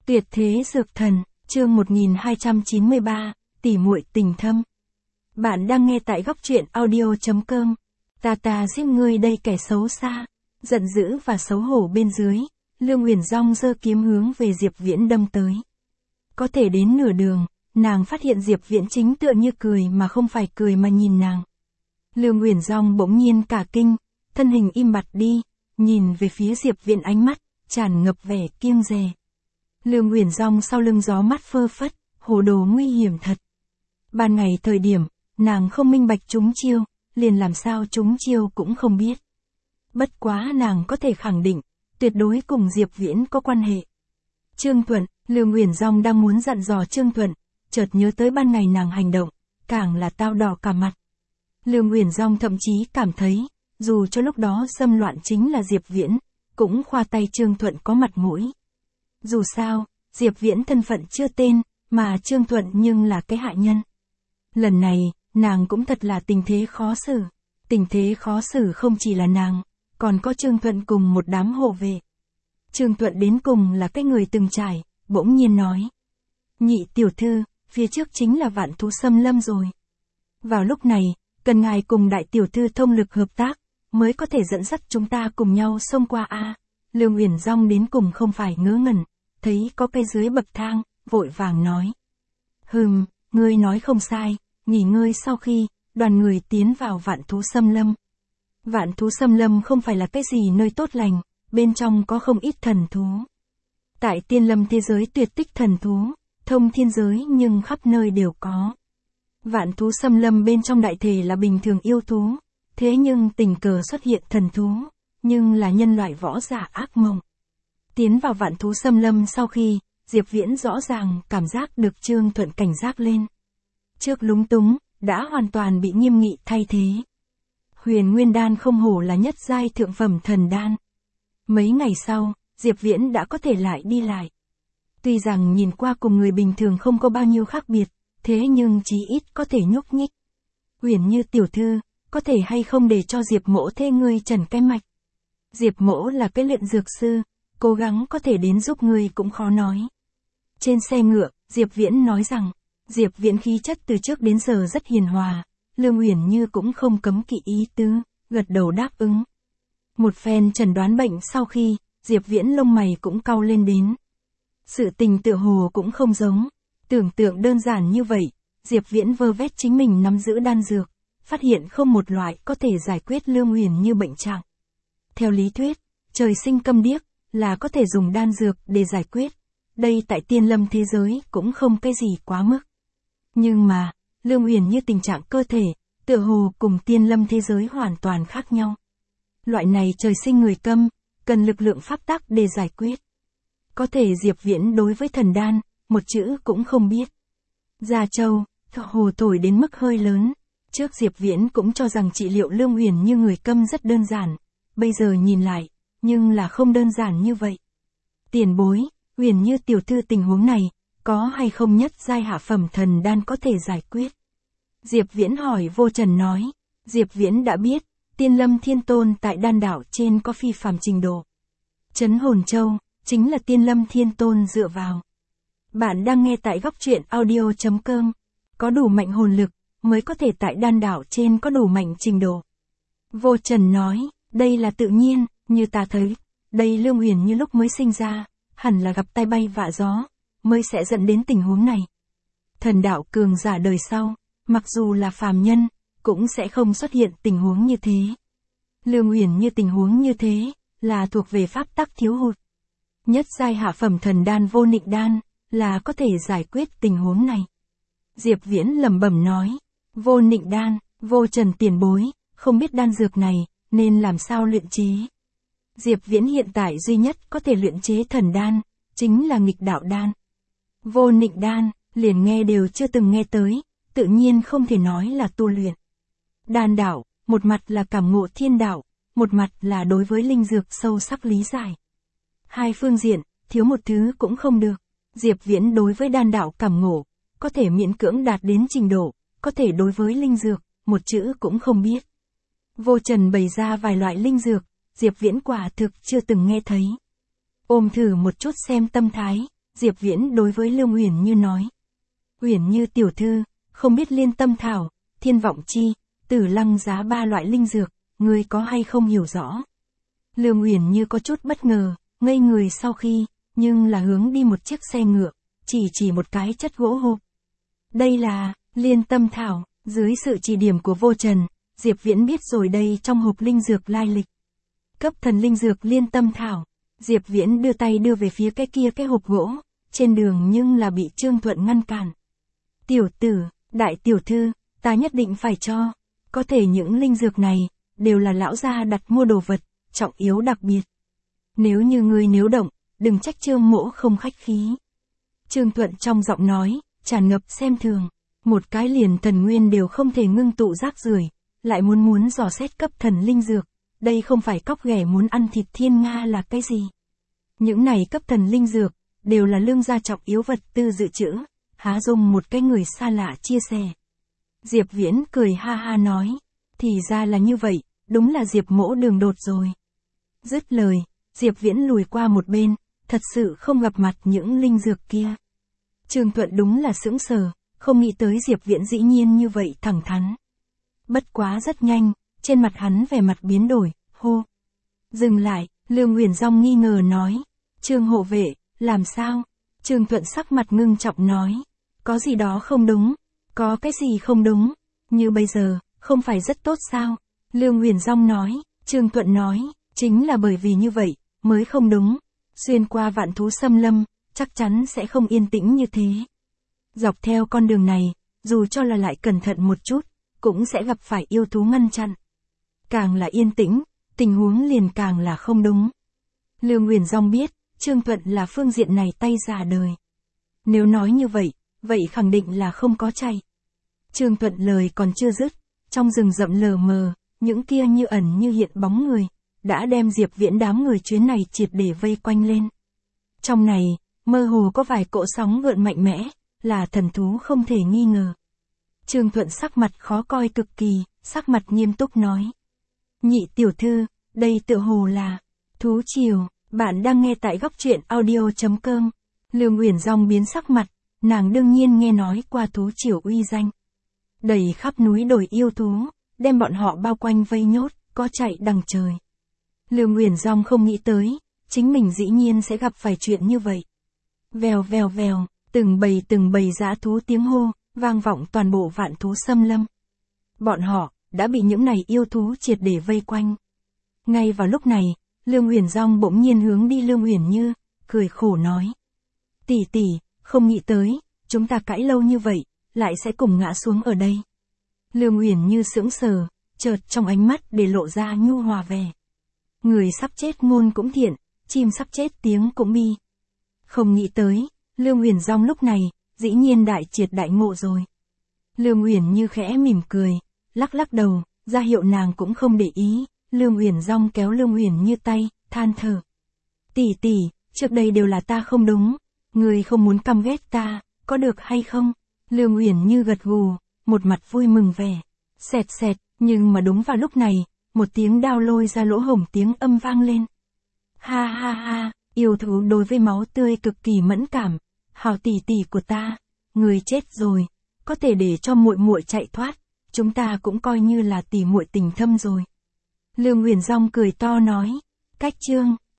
Tuyệt thế dược thần, chương 1293, tỉ muội tình thâm. Bạn đang nghe tại góc truyện audio.com. Ta giết ngươi đây kẻ xấu xa. Giận dữ và xấu hổ bên dưới, Lương Uyển Dong giơ kiếm hướng về Diệp Viễn đâm tới. Có thể đến nửa đường, nàng phát hiện Diệp Viễn chính tựa như cười mà không phải cười mà nhìn nàng. Lương Uyển Dong bỗng nhiên cả kinh, thân hình im bặt đi, nhìn về phía Diệp Viễn, ánh mắt tràn ngập vẻ kiêng dè. Lương Uyển Dong sau lưng gió mắt phơ phất, hồ đồ nguy hiểm thật. Ban ngày thời điểm, nàng không minh bạch chúng chiêu, liền làm sao chúng chiêu cũng không biết. Bất quá nàng có thể khẳng định, tuyệt đối cùng Diệp Viễn có quan hệ. Trương Thuận, Lương Uyển Dong đang muốn dặn dò Trương Thuận, chợt nhớ tới ban ngày nàng hành động, càng là tao đỏ cả mặt. Lương Uyển Dong thậm chí cảm thấy, dù cho lúc đó xâm loạn chính là Diệp Viễn, cũng khoa tay Trương Thuận có mặt mũi. Dù sao, Diệp Viễn thân phận chưa tên, mà Trương Thuận nhưng là cái hại nhân. Lần này, nàng cũng thật là tình thế khó xử. Tình thế khó xử không chỉ là nàng, còn có Trương Thuận cùng một đám hộ vệ. Trương Thuận đến cùng là cái người từng trải, bỗng nhiên nói. Nhị tiểu thư, phía trước chính là Vạn Thú Xâm Lâm rồi. Vào lúc này, cần ngài cùng đại tiểu thư thông lực hợp tác, mới có thể dẫn dắt chúng ta cùng nhau xông qua a. Lương Uyển Dong đến cùng không phải ngớ ngẩn, thấy có cây dưới bậc thang, vội vàng nói. Ngươi nói không sai, nghỉ ngơi sau khi, đoàn người tiến vào Vạn Thú Xâm Lâm. Vạn Thú Xâm Lâm không phải là cái gì nơi tốt lành, bên trong có không ít thần thú. Tại tiên lâm thế giới tuyệt tích thần thú, thông thiên giới nhưng khắp nơi đều có. Vạn Thú Xâm Lâm bên trong đại thể là bình thường yêu thú, thế nhưng tình cờ xuất hiện thần thú, nhưng là nhân loại võ giả ác mộng. Tiến vào Vạn Thú Xâm Lâm sau khi, Diệp Viễn rõ ràng cảm giác được Trương Thuận cảnh giác lên. Trước lúng túng, đã hoàn toàn bị nghiêm nghị thay thế. Huyền Nguyên Đan không hổ là nhất giai thượng phẩm thần đan. Mấy ngày sau, Diệp Viễn đã có thể lại đi lại. Tuy rằng nhìn qua cùng người bình thường không có bao nhiêu khác biệt, thế nhưng chí ít có thể nhúc nhích. Uyển Như tiểu thư, có thể hay không để cho Diệp mỗ thê ngươi trần cái mạch. Diệp mỗ là cái luyện dược sư, cố gắng có thể đến giúp ngươi cũng khó nói. Trên xe ngựa, Diệp Viễn nói rằng, Diệp Viễn khí chất từ trước đến giờ rất hiền hòa, Lương Uyển Như cũng không cấm kỵ ý tứ, gật đầu đáp ứng. Một phen chẩn đoán bệnh sau khi, Diệp Viễn lông mày cũng cau lên đến. Sự tình tựa hồ cũng không giống, tưởng tượng đơn giản như vậy, Diệp Viễn vơ vét chính mình nắm giữ đan dược, phát hiện không một loại có thể giải quyết Lương Uyển Như bệnh trạng. Theo lý thuyết, trời sinh câm điếc, là có thể dùng đan dược để giải quyết. Đây tại tiên lâm thế giới cũng không cái gì quá mức. Nhưng mà, Lương Uyển Như tình trạng cơ thể, tựa hồ cùng tiên lâm thế giới hoàn toàn khác nhau. Loại này trời sinh người câm, cần lực lượng pháp tắc để giải quyết. Có thể Diệp Viễn đối với thần đan, một chữ cũng không biết. Gia Châu, hồ thổi đến mức hơi lớn. Trước Diệp Viễn cũng cho rằng trị liệu Lương Uyển Như người câm rất đơn giản. Bây giờ nhìn lại, nhưng là không đơn giản như vậy. Tiền bối, Uyển Như tiểu thư tình huống này, có hay không nhất giai hạ phẩm thần đan có thể giải quyết? Diệp Viễn hỏi. Vô Trần nói. Diệp Viễn đã biết, Tiên Lâm Thiên Tôn tại đan đảo trên có phi phàm trình độ. Trấn Hồn Châu, chính là Tiên Lâm Thiên Tôn dựa vào. Bạn đang nghe tại góc truyện audio.com. Có đủ mạnh hồn lực, mới có thể tại đan đảo trên có đủ mạnh trình độ. Vô Trần nói, đây là tự nhiên, như ta thấy, đây Lương Uyển Như lúc mới sinh ra, hẳn là gặp tai bay vạ gió, mới sẽ dẫn đến tình huống này. Thần đạo cường giả đời sau, mặc dù là phàm nhân, cũng sẽ không xuất hiện tình huống như thế. Lương Uyển Như tình huống như thế, là thuộc về pháp tắc thiếu hụt. Nhất giai hạ phẩm thần đan Vô Nịnh Đan, là có thể giải quyết tình huống này. Diệp Viễn lẩm bẩm nói, Vô Nịnh Đan, Vô Trần tiền bối, không biết đan dược này, nên làm sao luyện chế. Diệp Viễn hiện tại duy nhất có thể luyện chế thần đan, chính là nghịch đạo đan. Vô Nịnh Đan, liền nghe đều chưa từng nghe tới, tự nhiên không thể nói là tu luyện. Đan đạo, một mặt là cảm ngộ thiên đạo, một mặt là đối với linh dược sâu sắc lý giải. Hai phương diện, thiếu một thứ cũng không được. Diệp Viễn đối với đan đạo cảm ngộ, có thể miễn cưỡng đạt đến trình độ, có thể đối với linh dược, một chữ cũng không biết. Vô Trần bày ra vài loại linh dược, Diệp Viễn quả thực chưa từng nghe thấy. Ôm thử một chút xem tâm thái, Diệp Viễn đối với Lương Uyển Như nói. Uyển Như tiểu thư, không biết liên tâm thảo, thiên vọng chi, tử lăng giá 3 loại linh dược, ngươi có hay không hiểu rõ? Lương Uyển Như có chút bất ngờ, ngây người sau khi, nhưng là hướng đi một chiếc xe ngựa, chỉ một cái chất gỗ hộp. Đây là, liên tâm thảo, dưới sự chỉ điểm của Vô Trần, Diệp Viễn biết rồi đây trong hộp linh dược lai lịch. Cấp thần linh dược liên tâm thảo, Diệp Viễn đưa tay đưa về phía cái hộp gỗ, trên đường nhưng là bị Trương Thuận ngăn cản. Tiểu tử, đại tiểu thư, ta nhất định phải cho, có thể những linh dược này, đều là lão gia đặt mua đồ vật, trọng yếu đặc biệt. Nếu như ngươi nếu động, đừng trách Trương mỗ không khách khí. Trương Thuận trong giọng nói, tràn ngập xem thường, một cái liền thần nguyên đều không thể ngưng tụ rác rưởi, lại muốn dò xét cấp thần linh dược, đây không phải cóc ghẻ muốn ăn thịt thiên nga là cái gì. Những này cấp thần linh dược, đều là lương gia trọng yếu vật tư dự trữ, há dùng một cái người xa lạ chia sẻ. Diệp Viễn cười ha ha nói, thì ra là như vậy, đúng là Diệp mỗ đường đột rồi. Dứt lời, Diệp Viễn lùi qua một bên, thật sự không gặp mặt những linh dược kia. Trương Thuận đúng là sững sờ, không nghĩ tới Diệp Viễn dĩ nhiên như vậy thẳng thắn. Bất quá rất nhanh, trên mặt hắn vẻ mặt biến đổi, hô. Dừng lại, Lương Uyển Dung nghi ngờ nói, Trương hộ vệ, làm sao? Trương Thuận sắc mặt ngưng trọng nói, có gì đó không đúng, có cái gì không đúng, như bây giờ, không phải rất tốt sao? Lương Uyển Dung nói, Trương Thuận nói, chính là bởi vì như vậy, mới không đúng, xuyên qua vạn thú xâm lâm, chắc chắn sẽ không yên tĩnh như thế. Dọc theo con đường này, dù cho là lại cẩn thận một chút, cũng sẽ gặp phải yêu thú ngăn chặn. Càng là yên tĩnh, tình huống liền càng là không đúng. Lương Uyển Dung biết, Trương Thuận là phương diện này tay già đời. Nếu nói như vậy, vậy khẳng định là không có chạy. Trương Thuận lời còn chưa dứt, trong rừng rậm lờ mờ, những kia như ẩn như hiện bóng người, đã đem Diệp Viễn đám người chuyến này triệt để vây quanh lên. Trong này, mơ hồ có vài cỗ sóng gợn mạnh mẽ, là thần thú không thể nghi ngờ. Trương Thuận sắc mặt khó coi cực kỳ, sắc mặt nghiêm túc nói. Nhị tiểu thư, đây tựa hồ là thú triều, bạn đang nghe tại góc truyện audio.com. Lương Uyển Dung biến sắc mặt, nàng đương nhiên nghe nói qua thú triều uy danh. Đầy khắp núi đồi yêu thú, đem bọn họ bao quanh vây nhốt, có chạy đằng trời. Lương Uyển Dung không nghĩ tới, chính mình dĩ nhiên sẽ gặp phải chuyện như vậy. Vèo vèo vèo, từng bầy dã thú tiếng hô, vang vọng toàn bộ vạn thú xâm lâm. Bọn họ, đã bị những này yêu thú triệt để vây quanh. Ngay vào lúc này, Lương Uyển Dung bỗng nhiên hướng đi Lương Uyển Như, cười khổ nói. Tỷ tỷ, không nghĩ tới, chúng ta cãi lâu như vậy, lại sẽ cùng ngã xuống ở đây. Lương Uyển Như sững sờ, chợt trong ánh mắt để lộ ra nhu hòa vẻ. Người sắp chết ngôn cũng thiện, chim sắp chết tiếng cũng bi. Không nghĩ tới, Lương Uyển Dung lúc này, dĩ nhiên đại triệt đại ngộ rồi. Lương Uyển Như khẽ mỉm cười, lắc đầu, ra hiệu nàng cũng không để ý. Lương Uyển Dung kéo Lương Uyển Như tay, than thở. Tỷ tỷ, trước đây đều là ta không đúng, người không muốn căm ghét ta, có được hay không? Lương Uyển Như gật gù, một mặt vui mừng vẻ. Xẹt, nhưng mà đúng vào lúc này, một tiếng đao lôi ra lỗ hổng tiếng âm vang lên. Ha ha ha, yêu thú đối với máu tươi cực kỳ mẫn cảm. Hảo tỷ tỷ của ta, người chết rồi, có thể để cho muội muội chạy thoát, chúng ta cũng coi như là tỷ muội tình thâm rồi. Lương Uyển Dung cười to nói, cách chương.